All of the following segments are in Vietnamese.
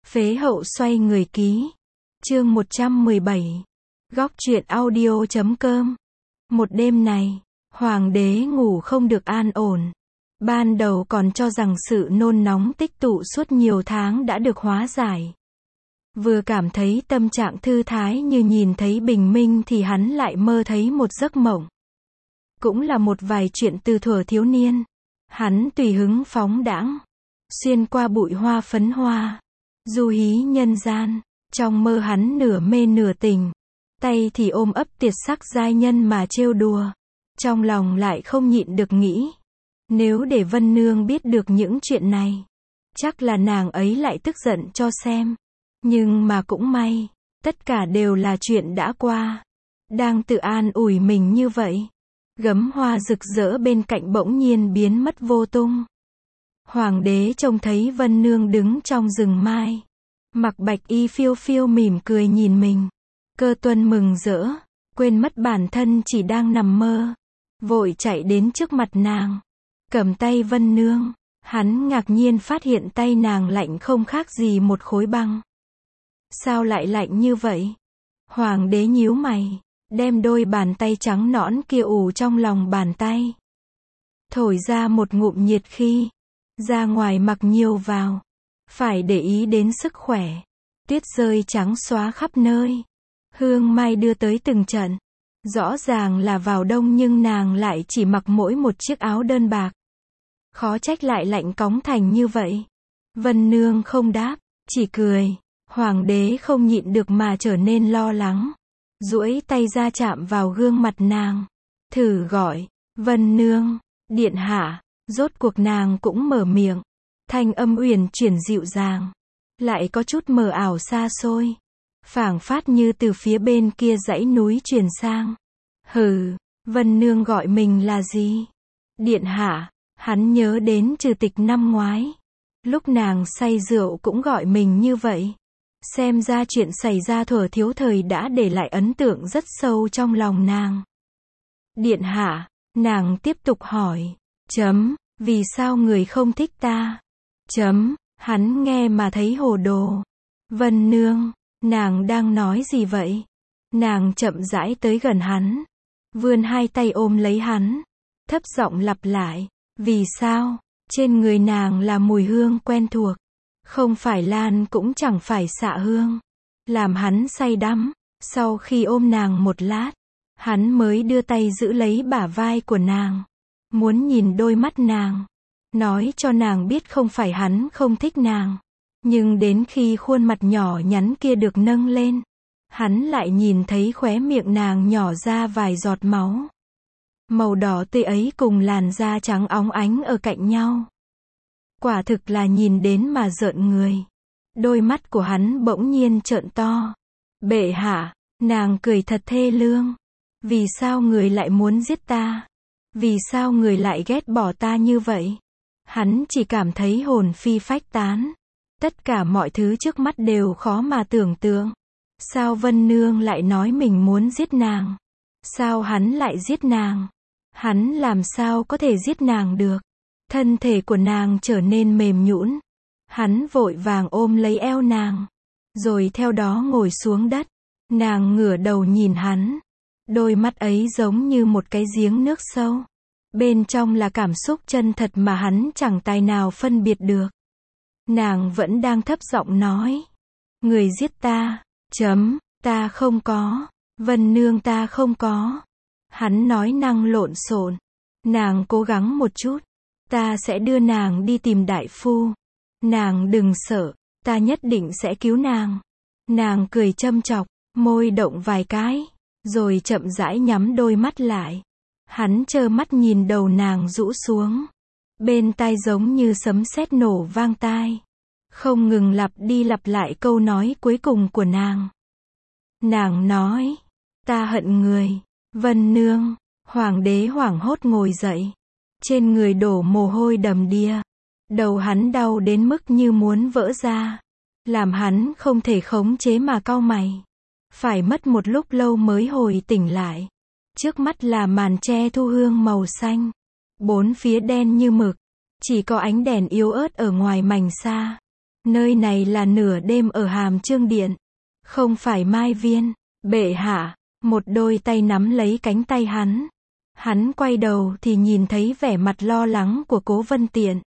Phế hậu xoay người ký. Chương 117. Góc truyện audio.com. Một đêm này, hoàng đế ngủ không được an ổn. Ban đầu còn cho rằng sự nôn nóng tích tụ suốt nhiều tháng đã được hóa giải. Vừa cảm thấy tâm trạng thư thái như nhìn thấy bình minh thì hắn lại mơ thấy một giấc mộng. Cũng là một vài chuyện từ thuở thiếu niên. Hắn tùy hứng phóng đãng, xuyên qua bụi hoa phấn hoa, du hí nhân gian. Trong mơ hắn nửa mê nửa tỉnh, tay thì ôm ấp tuyệt sắc giai nhân mà trêu đùa. Trong lòng lại không nhịn được nghĩ, nếu để Vân Nương biết được những chuyện này, chắc là nàng ấy lại tức giận cho xem. Nhưng mà cũng may, tất cả đều là chuyện đã qua. Đang tự an ủi mình như vậy, gấm hoa rực rỡ bên cạnh bỗng nhiên biến mất vô tung. Hoàng đế trông thấy Vân Nương đứng trong rừng mai, mặc bạch y phiêu phiêu mỉm cười nhìn mình. Cơ Tuân mừng rỡ, quên mất bản thân chỉ đang nằm mơ, vội chạy đến trước mặt nàng, cầm tay Vân Nương. Hắn ngạc nhiên phát hiện tay nàng lạnh không khác gì một khối băng. Sao lại lạnh như vậy? Hoàng đế nhíu mày, đem đôi bàn tay trắng nõn kia ù trong lòng bàn tay, thổi ra một ngụm nhiệt khí. Ra ngoài mặc nhiều vào, phải để ý đến sức khỏe. Tuyết rơi trắng xóa khắp nơi, hương mai đưa tới từng trận. Rõ ràng là vào đông nhưng nàng lại chỉ mặc mỗi một chiếc áo đơn bạc. Khó trách lại lạnh cóng thành như vậy. Vân Nương không đáp, chỉ cười. Hoàng đế không nhịn được mà trở nên lo lắng, duỗi tay ra chạm vào gương mặt nàng, thử gọi, Vân Nương, điện hạ. Rốt cuộc nàng cũng mở miệng, thanh âm uyển chuyển dịu dàng, lại có chút mờ ảo xa xôi, phảng phất như từ phía bên kia dãy núi truyền sang. Hừ, Vân Nương gọi mình là gì? Điện hạ. Hắn nhớ đến trừ tịch năm ngoái, lúc nàng say rượu cũng gọi mình như vậy. Xem ra chuyện xảy ra thuở thiếu thời đã để lại ấn tượng rất sâu trong lòng nàng. Điện hạ. Nàng tiếp tục hỏi. Vì sao người không thích ta? Hắn nghe mà thấy hồ đồ. Vân Nương, nàng đang nói gì vậy? Nàng chậm rãi tới gần hắn, vươn hai tay ôm lấy hắn, thấp giọng lặp lại, vì sao? Trên người nàng là mùi hương quen thuộc, không phải lan cũng chẳng phải xạ hương, làm hắn say đắm. Sau khi ôm nàng một lát, hắn mới đưa tay giữ lấy bả vai của nàng, muốn nhìn đôi mắt nàng, nói cho nàng biết không phải hắn không thích nàng. Nhưng đến khi khuôn mặt nhỏ nhắn kia được nâng lên, hắn lại nhìn thấy khóe miệng nàng nhỏ ra vài giọt máu. Màu đỏ tươi ấy cùng làn da trắng óng ánh ở cạnh nhau. Quả thực là nhìn đến mà rợn người. Đôi mắt của hắn bỗng nhiên trợn to. Bệ hạ, nàng cười thật thê lương. Vì sao người lại muốn giết ta? Vì sao người lại ghét bỏ ta như vậy? Hắn chỉ cảm thấy hồn phi phách tán. Tất cả mọi thứ trước mắt đều khó mà tưởng tượng. Sao Vân Nương lại nói mình muốn giết nàng? Sao hắn lại giết nàng? Hắn làm sao có thể giết nàng được? Thân thể của nàng trở nên mềm nhũn. Hắn vội vàng ôm lấy eo nàng, rồi theo đó ngồi xuống đất. Nàng ngửa đầu nhìn hắn. Đôi mắt ấy giống như một cái giếng nước sâu. Bên trong là cảm xúc chân thật mà hắn chẳng tài nào phân biệt được. Nàng vẫn đang thấp giọng nói. Người giết ta. Ta không có. Vân Nương ta không có. Hắn nói năng lộn xộn. Nàng cố gắng một chút. Ta sẽ đưa nàng đi tìm đại phu. Nàng đừng sợ. Ta nhất định sẽ cứu nàng. Nàng cười châm chọc, môi động vài cái, rồi chậm rãi nhắm đôi mắt lại. Hắn trơ mắt nhìn đầu nàng rũ xuống. Bên tai giống như sấm sét nổ vang tai. Không ngừng lặp đi lặp lại câu nói cuối cùng của nàng. Nàng nói, ta hận người. Vân Nương. Hoàng đế hoảng hốt ngồi dậy. Trên người đổ mồ hôi đầm đìa. Đầu hắn đau đến mức như muốn vỡ ra. Làm hắn không thể khống chế mà cau mày. Phải mất một lúc lâu mới hồi tỉnh lại. Trước mắt là màn tre thu hương màu xanh. Bốn phía đen như mực. Chỉ có ánh đèn yếu ớt ở ngoài mảnh xa. Nơi này là nửa đêm ở Hàm Chương Điện, không phải Mai Viên. Bệ hạ, một đôi tay nắm lấy cánh tay hắn. Hắn quay đầu thì nhìn thấy vẻ mặt lo lắng của Cố Vân Tiện.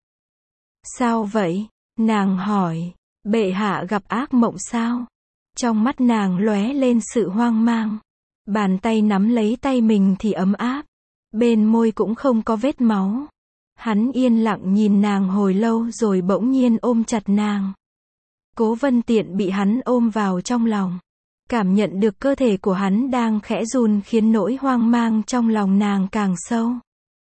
Sao vậy? Nàng hỏi. Bệ hạ gặp ác mộng sao? Trong mắt nàng lóe lên sự hoang mang. Bàn tay nắm lấy tay mình thì ấm áp. Bên môi cũng không có vết máu. Hắn yên lặng nhìn nàng hồi lâu rồi bỗng nhiên ôm chặt nàng. Cố Vân Tiện bị hắn ôm vào trong lòng. Cảm nhận được cơ thể của hắn đang khẽ run khiến nỗi hoang mang trong lòng nàng càng sâu.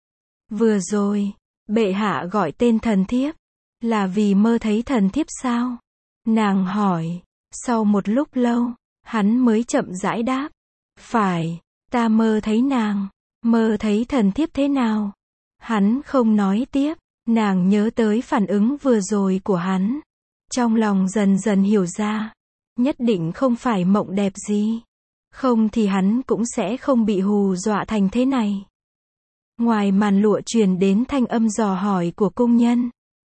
Vừa rồi, bệ hạ gọi tên thần thiếp. Là vì mơ thấy thần thiếp sao? Nàng hỏi. Sau một lúc lâu, hắn mới chậm rãi đáp. Phải, ta mơ thấy nàng. Mơ thấy thần thiếp thế nào? Hắn không nói tiếp. Nàng nhớ tới phản ứng vừa rồi của hắn. Trong lòng dần dần hiểu ra. Nhất định không phải mộng đẹp gì. Không thì hắn cũng sẽ không bị hù dọa thành thế này. Ngoài màn lụa truyền đến thanh âm dò hỏi của cung nhân.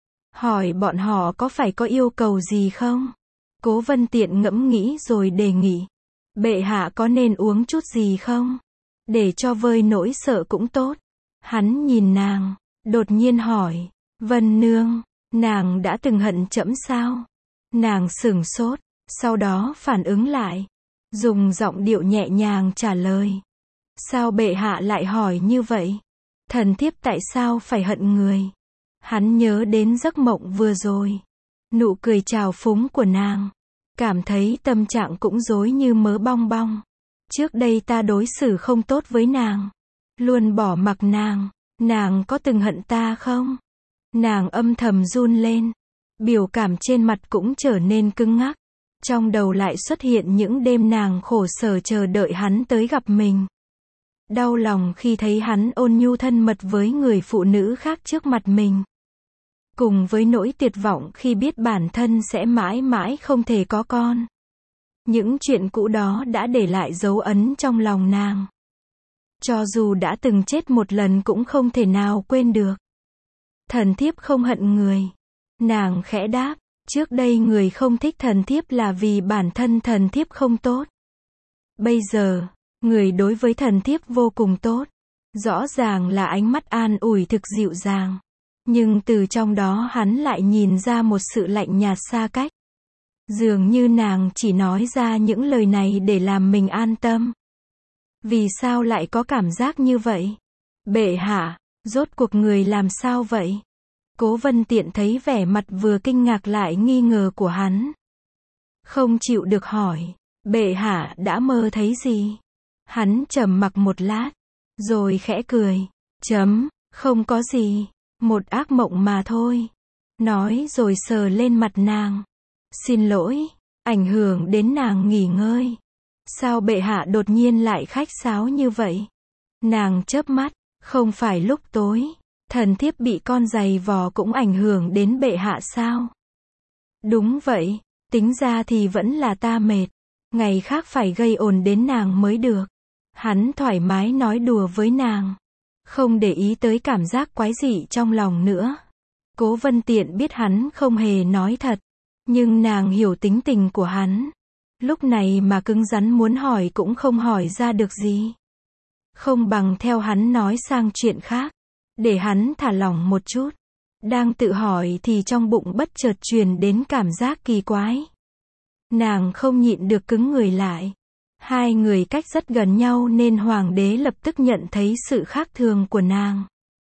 Hỏi bọn họ có phải có yêu cầu gì không? Cố Vân Tiện ngẫm nghĩ rồi đề nghị. Bệ hạ có nên uống chút gì không? Để cho vơi nỗi sợ cũng tốt. Hắn nhìn nàng, đột nhiên hỏi. Vân Nương, nàng đã từng hận trẫm sao? Nàng sửng sốt, sau đó phản ứng lại. Dùng giọng điệu nhẹ nhàng trả lời. Sao bệ hạ lại hỏi như vậy? Thần thiếp tại sao phải hận người? Hắn nhớ đến giấc mộng vừa rồi. Nụ cười trào phúng của nàng. Cảm thấy tâm trạng cũng rối như mớ bong bong. Trước đây ta đối xử không tốt với nàng. Luôn bỏ mặc nàng. Nàng có từng hận ta không? Nàng âm thầm run lên. Biểu cảm trên mặt cũng trở nên cứng ngắc. Trong đầu lại xuất hiện những đêm nàng khổ sở chờ đợi hắn tới gặp mình. Đau lòng khi thấy hắn ôn nhu thân mật với người phụ nữ khác trước mặt mình. Cùng với nỗi tuyệt vọng khi biết bản thân sẽ mãi mãi không thể có con. Những chuyện cũ đó đã để lại dấu ấn trong lòng nàng. Cho dù đã từng chết một lần cũng không thể nào quên được. Thần thiếp không hận người. Nàng khẽ đáp, trước đây người không thích thần thiếp là vì bản thân thần thiếp không tốt. Bây giờ, người đối với thần thiếp vô cùng tốt. Rõ ràng là ánh mắt an ủi thực dịu dàng. Nhưng từ trong đó hắn lại nhìn ra một sự lạnh nhạt xa cách. Dường như nàng chỉ nói ra những lời này để làm mình an tâm. Vì sao lại có cảm giác như vậy? Bệ hạ, rốt cuộc người làm sao vậy? Cố Vân Tiện thấy vẻ mặt vừa kinh ngạc lại nghi ngờ của hắn. Không chịu được hỏi, bệ hạ đã mơ thấy gì? Hắn trầm mặc một lát, rồi khẽ cười. Không có gì, một ác mộng mà thôi. Nói rồi sờ lên mặt nàng. Xin lỗi, ảnh hưởng đến nàng nghỉ ngơi. Sao bệ hạ đột nhiên lại khách sáo như vậy? Nàng chớp mắt, không phải lúc tối, thần thiếp bị con giày vò cũng ảnh hưởng đến bệ hạ sao? Đúng vậy, tính ra thì vẫn là ta mệt. Ngày khác phải gây ồn đến nàng mới được. Hắn thoải mái nói đùa với nàng. Không để ý tới cảm giác quái dị trong lòng nữa. Cố Vân Tiện biết hắn không hề nói thật. Nhưng nàng hiểu tính tình của hắn. Lúc này mà cứng rắn muốn hỏi cũng không hỏi ra được gì. Không bằng theo hắn nói sang chuyện khác. Để hắn thả lỏng một chút. Đang tự hỏi thì trong bụng bất chợt truyền đến cảm giác kỳ quái. Nàng không nhịn được cứng người lại. Hai người cách rất gần nhau nên hoàng đế lập tức nhận thấy sự khác thường của nàng.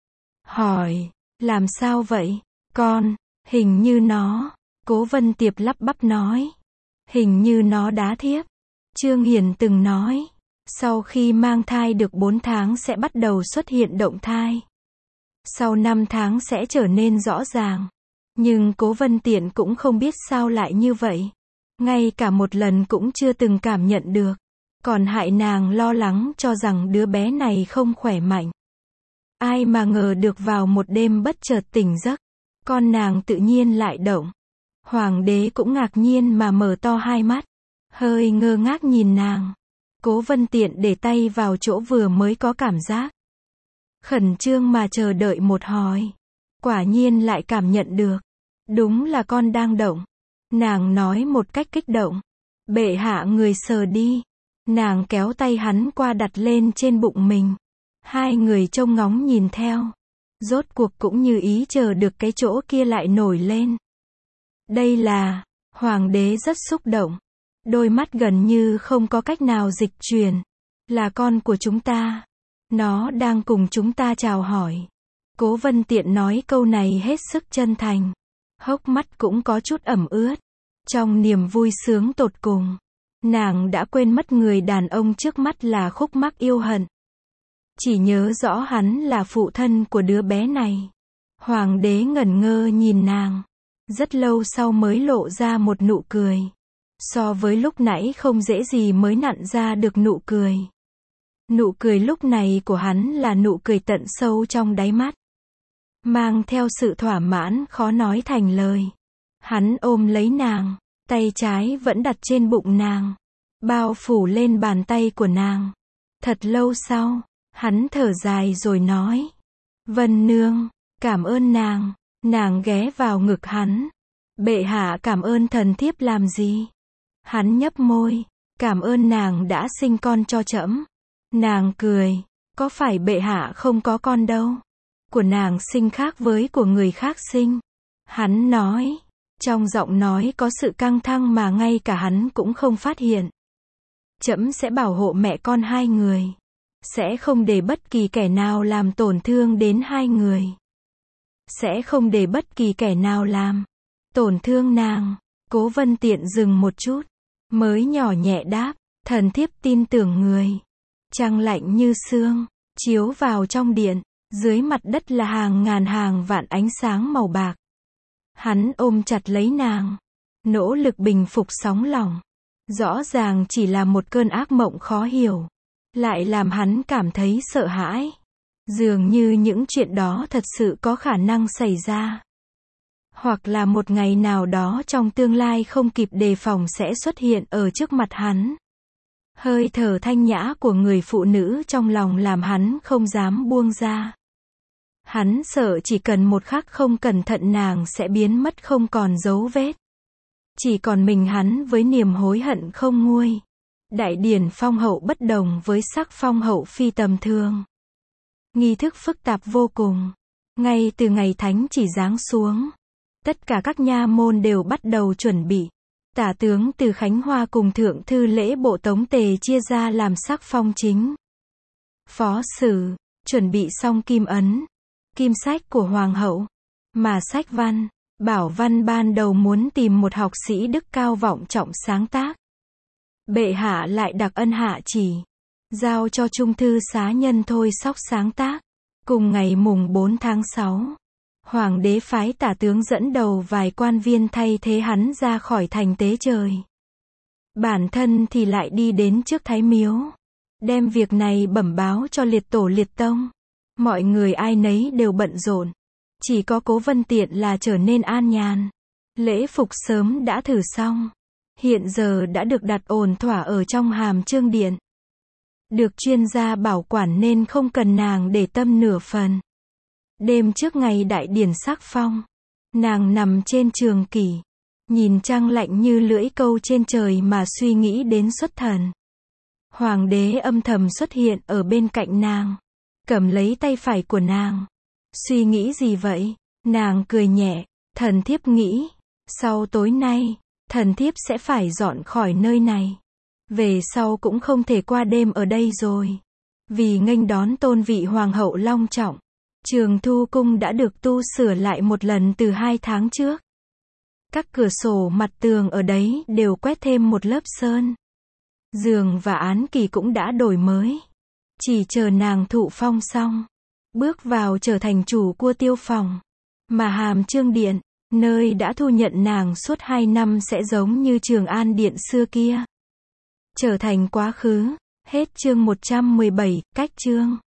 Hỏi, làm sao vậy? Con, hình như nó. Cố Vân Tiệp lắp bắp nói. Hình như nó đá thiếp. Trương Hiền từng nói. Sau khi mang thai được 4 tháng sẽ bắt đầu xuất hiện động thai. Sau 5 tháng sẽ trở nên rõ ràng. Nhưng Cố Vân Tiện cũng không biết sao lại như vậy. Ngay cả một lần cũng chưa từng cảm nhận được. Còn hại nàng lo lắng cho rằng đứa bé này không khỏe mạnh. Ai mà ngờ được vào một đêm bất chợt tỉnh giấc. Con nàng tự nhiên lại động. Hoàng đế cũng ngạc nhiên mà mở to hai mắt. Hơi ngơ ngác nhìn nàng. Cố Vân Tiện để tay vào chỗ vừa mới có cảm giác. Khẩn trương mà chờ đợi một hồi. Quả nhiên lại cảm nhận được. Đúng là con đang động. Nàng nói một cách kích động. Bệ hạ người sờ đi. Nàng kéo tay hắn qua đặt lên trên bụng mình. Hai người trông ngóng nhìn theo. Rốt cuộc cũng như ý chờ được cái chỗ kia lại nổi lên. Đây là, hoàng đế rất xúc động. Đôi mắt gần như không có cách nào dịch chuyển. Là con của chúng ta. Nó đang cùng chúng ta chào hỏi. Cố Vân Tiện nói câu này hết sức chân thành. Hốc mắt cũng có chút ẩm ướt. Trong niềm vui sướng tột cùng. Nàng đã quên mất người đàn ông trước mắt là khúc mắc yêu hận. Chỉ nhớ rõ hắn là phụ thân của đứa bé này. Hoàng đế ngẩn ngơ nhìn nàng. Rất lâu sau mới lộ ra một nụ cười. So với lúc nãy không dễ gì mới nặn ra được nụ cười. Nụ cười lúc này của hắn là nụ cười tận sâu trong đáy mắt. Mang theo sự thỏa mãn khó nói thành lời. Hắn ôm lấy nàng. Tay trái vẫn đặt trên bụng nàng. Bao phủ lên bàn tay của nàng. Thật lâu sau, hắn thở dài rồi nói. Vân nương, cảm ơn nàng. Nàng ghé vào ngực hắn. Bệ hạ cảm ơn thần thiếp làm gì? Hắn nhấp môi. Cảm ơn nàng đã sinh con cho trẫm. Nàng cười. Có phải bệ hạ không có con đâu? Của nàng sinh khác với của người khác sinh. Hắn nói. Trong giọng nói có sự căng thẳng mà ngay cả hắn cũng không phát hiện. Trẫm sẽ bảo hộ mẹ con hai người. Sẽ không để bất kỳ kẻ nào làm tổn thương đến hai người. Sẽ không để bất kỳ kẻ nào làm tổn thương nàng. Cố Vân Tiện dừng một chút. Mới nhỏ nhẹ đáp. Thần thiếp tin tưởng người. Trăng lạnh như sương. Chiếu vào trong điện. Dưới mặt đất là hàng ngàn hàng vạn ánh sáng màu bạc. Hắn ôm chặt lấy nàng. Nỗ lực bình phục sóng lòng. Rõ ràng chỉ là một cơn ác mộng khó hiểu. Lại làm hắn cảm thấy sợ hãi. Dường như những chuyện đó thật sự có khả năng xảy ra. Hoặc là một ngày nào đó trong tương lai không kịp đề phòng sẽ xuất hiện ở trước mặt hắn. Hơi thở thanh nhã của người phụ nữ trong lòng làm hắn không dám buông ra. Hắn sợ chỉ cần một khắc không cẩn thận nàng sẽ biến mất không còn dấu vết. Chỉ còn mình hắn với niềm hối hận không nguôi. Đại điển phong hậu bất đồng với sắc phong hậu phi tầm thường. Nghi thức phức tạp vô cùng. Ngay từ ngày thánh chỉ giáng xuống. Tất cả các nha môn đều bắt đầu chuẩn bị. Tả tướng từ Khánh Hoa cùng thượng thư lễ bộ Tống Tề chia ra làm sắc phong chính. Phó sử, chuẩn bị xong kim ấn. Kim sách của hoàng hậu. Mà sách văn, Bảo Văn ban đầu muốn tìm một học sĩ đức cao vọng trọng sáng tác. Bệ hạ lại đặc ân hạ chỉ. Giao cho trung thư xá nhân Thôi Sóc sáng tác. Cùng ngày mùng 4 tháng 6. Hoàng đế phái tả tướng dẫn đầu vài quan viên thay thế hắn ra khỏi thành tế trời. Bản thân thì lại đi đến trước Thái Miếu. Đem việc này bẩm báo cho liệt tổ liệt tông. Mọi người ai nấy đều bận rộn. Chỉ có Cố Vân Tiện là trở nên an nhàn. Lễ phục sớm đã thử xong. Hiện giờ đã được đặt ổn thỏa ở trong hàm chương điện. Được chuyên gia bảo quản nên không cần nàng để tâm nửa phần. Đêm trước ngày đại điển sắc phong. Nàng nằm trên trường kỷ. Nhìn trăng lạnh như lưỡi câu trên trời mà suy nghĩ đến xuất thần. Hoàng đế âm thầm xuất hiện ở bên cạnh nàng. Cầm lấy tay phải của nàng. Suy nghĩ gì vậy? Nàng cười nhẹ. Thần thiếp nghĩ. Sau tối nay, thần thiếp sẽ phải dọn khỏi nơi này. Về sau cũng không thể qua đêm ở đây rồi. Vì nghênh đón tôn vị hoàng hậu long trọng. Trường Thu Cung đã được tu sửa lại một lần từ 2 tháng trước. Các cửa sổ mặt tường ở đấy đều quét thêm một lớp sơn. Giường và án kỳ cũng đã đổi mới. Chỉ chờ nàng thụ phong xong. Bước vào trở thành chủ của Tiêu Phòng. Mà hàm chương điện, nơi đã thu nhận nàng suốt 2 năm sẽ giống như Trường An Điện xưa kia. Trở thành quá khứ. Hết chương 117, cách chương.